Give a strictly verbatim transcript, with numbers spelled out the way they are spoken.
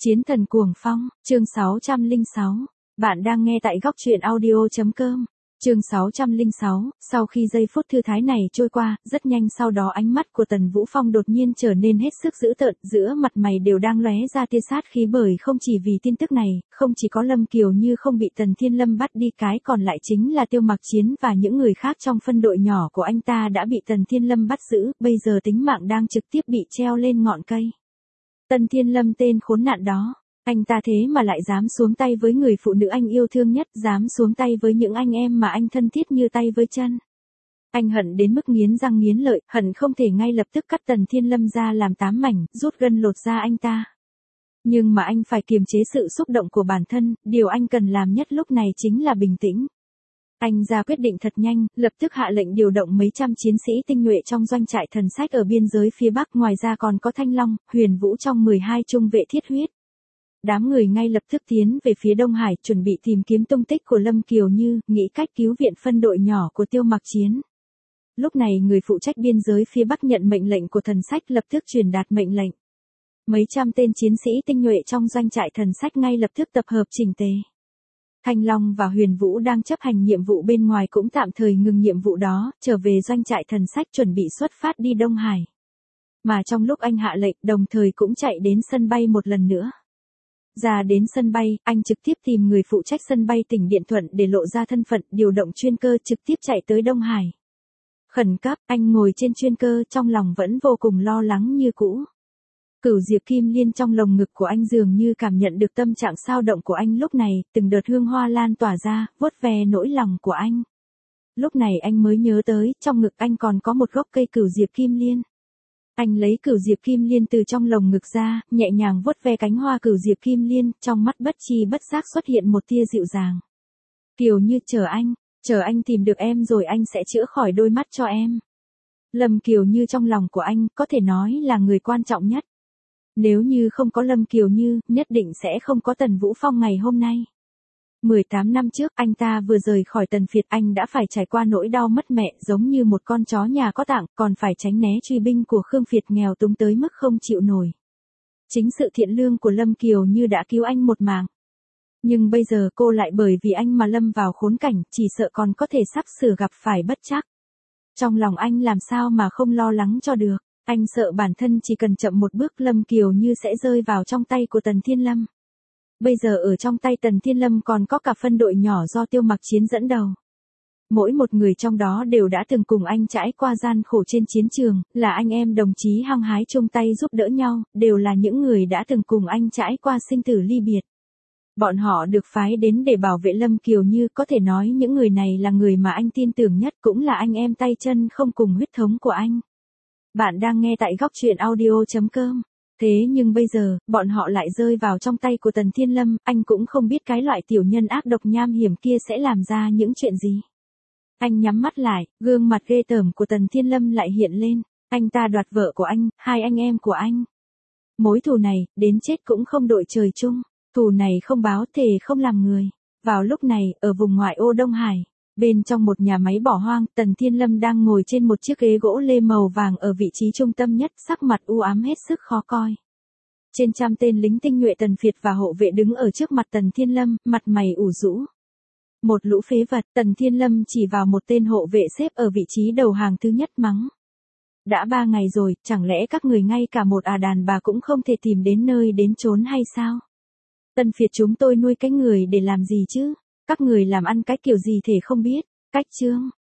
Chiến thần cuồng phong, chương sáu trăm lẻ sáu. Bạn đang nghe tại góc truyện audio.com. Chương sáu trăm lẻ sáu, sau khi giây phút thư thái này trôi qua, rất nhanh sau đó ánh mắt của Tần Vũ Phong đột nhiên trở nên hết sức dữ tợn, giữa mặt mày đều đang lóe ra tia sát khí bởi không chỉ vì tin tức này, không chỉ có Lâm Kiều Như không bị Tần Thiên Lâm bắt đi, cái còn lại chính là Tiêu Mặc Chiến và những người khác trong phân đội nhỏ của anh ta đã bị Tần Thiên Lâm bắt giữ, bây giờ tính mạng đang trực tiếp bị treo lên ngọn cây. Tần Thiên Lâm tên khốn nạn đó. Anh ta thế mà lại dám xuống tay với người phụ nữ anh yêu thương nhất, dám xuống tay với những anh em mà anh thân thiết như tay với chân. Anh hận đến mức nghiến răng nghiến lợi, hận không thể ngay lập tức cắt Tần Thiên Lâm ra làm tám mảnh, rút gân lột da anh ta. Nhưng mà anh phải kiềm chế sự xúc động của bản thân, điều anh cần làm nhất lúc này chính là bình tĩnh. Anh ra quyết định thật nhanh, lập tức hạ lệnh điều động mấy trăm chiến sĩ tinh nhuệ trong doanh trại thần sách ở biên giới phía Bắc, ngoài ra còn có Thanh Long, Huyền Vũ trong mười hai trung vệ thiết huyết. Đám người ngay lập tức tiến về phía Đông Hải, chuẩn bị tìm kiếm tung tích của Lâm Kiều Như, nghĩ cách cứu viện phân đội nhỏ của Tiêu Mặc Chiến. Lúc này người phụ trách biên giới phía Bắc nhận mệnh lệnh của thần sách lập tức truyền đạt mệnh lệnh. Mấy trăm tên chiến sĩ tinh nhuệ trong doanh trại thần sách ngay lập tức tập hợp chỉnh tề. Thanh Long và Huyền Vũ đang chấp hành nhiệm vụ bên ngoài cũng tạm thời ngừng nhiệm vụ đó, trở về doanh trại thần sách chuẩn bị xuất phát đi Đông Hải. Mà trong lúc anh hạ lệnh, đồng thời cũng chạy đến sân bay một lần nữa. Ra đến sân bay, anh trực tiếp tìm người phụ trách sân bay tỉnh Điện Thuận để lộ ra thân phận, điều động chuyên cơ trực tiếp chạy tới Đông Hải. Khẩn cấp, anh ngồi trên chuyên cơ, trong lòng vẫn vô cùng lo lắng như cũ. Cửu Diệp Kim Liên trong lồng ngực của anh dường như cảm nhận được tâm trạng sao động của anh lúc này, từng đợt hương hoa lan tỏa ra, vuốt ve nỗi lòng của anh. Lúc này anh mới nhớ tới, trong ngực anh còn có một gốc cây Cửu Diệp Kim Liên. Anh lấy Cửu Diệp Kim Liên từ trong lồng ngực ra, nhẹ nhàng vuốt ve cánh hoa Cửu Diệp Kim Liên, trong mắt bất chi bất giác xuất hiện một tia dịu dàng. Kiều Như, chờ anh, chờ anh tìm được em rồi anh sẽ chữa khỏi đôi mắt cho em. Lâm Kiều Như trong lòng của anh, có thể nói là người quan trọng nhất. Nếu như không có Lâm Kiều Như, nhất định sẽ không có Tần Vũ Phong ngày hôm nay. mười tám năm trước, anh ta vừa rời khỏi Tần Phiệt, anh đã phải trải qua nỗi đau mất mẹ, giống như một con chó nhà có tạng, còn phải tránh né truy binh của Khương Phiệt nghèo túng tới mức không chịu nổi. Chính sự thiện lương của Lâm Kiều Như đã cứu anh một mạng. Nhưng bây giờ cô lại bởi vì anh mà lâm vào khốn cảnh, chỉ sợ còn có thể sắp sửa gặp phải bất trắc. Trong lòng anh làm sao mà không lo lắng cho được. Anh sợ bản thân chỉ cần chậm một bước Lâm Kiều Như sẽ rơi vào trong tay của Tần Thiên Lâm. Bây giờ ở trong tay Tần Thiên Lâm còn có cả phân đội nhỏ do Tiêu Mặc Chiến dẫn đầu. Mỗi một người trong đó đều đã từng cùng anh trải qua gian khổ trên chiến trường, là anh em đồng chí hăng hái chung tay giúp đỡ nhau, đều là những người đã từng cùng anh trải qua sinh tử ly biệt. Bọn họ được phái đến để bảo vệ Lâm Kiều Như, có thể nói những người này là người mà anh tin tưởng nhất, cũng là anh em tay chân không cùng huyết thống của anh. Bạn đang nghe tại góc truyện audio.com. Thế nhưng bây giờ, bọn họ lại rơi vào trong tay của Tần Thiên Lâm, anh cũng không biết cái loại tiểu nhân ác độc nham hiểm kia sẽ làm ra những chuyện gì. Anh nhắm mắt lại, gương mặt ghê tởm của Tần Thiên Lâm lại hiện lên, anh ta đoạt vợ của anh, hai anh em của anh. Mối thù này, đến chết cũng không đội trời chung, thù này không báo thề không làm người. Vào lúc này, ở vùng ngoại ô Đông Hải, bên trong một nhà máy bỏ hoang, Tần Thiên Lâm đang ngồi trên một chiếc ghế gỗ lê màu vàng ở vị trí trung tâm nhất, sắc mặt u ám hết sức khó coi. Trên trăm tên lính tinh nhuệ Tần Phiệt và hộ vệ đứng ở trước mặt Tần Thiên Lâm, mặt mày ủ rũ. Một lũ phế vật, Tần Thiên Lâm chỉ vào một tên hộ vệ xếp ở vị trí đầu hàng thứ nhất mắng. Đã ba ngày rồi, chẳng lẽ các người ngay cả một à đàn bà cũng không thể tìm đến nơi đến chốn hay sao? Tần Phiệt chúng tôi nuôi cái người để làm gì chứ? Các người làm ăn cái kiểu gì thể không biết? Cách chương.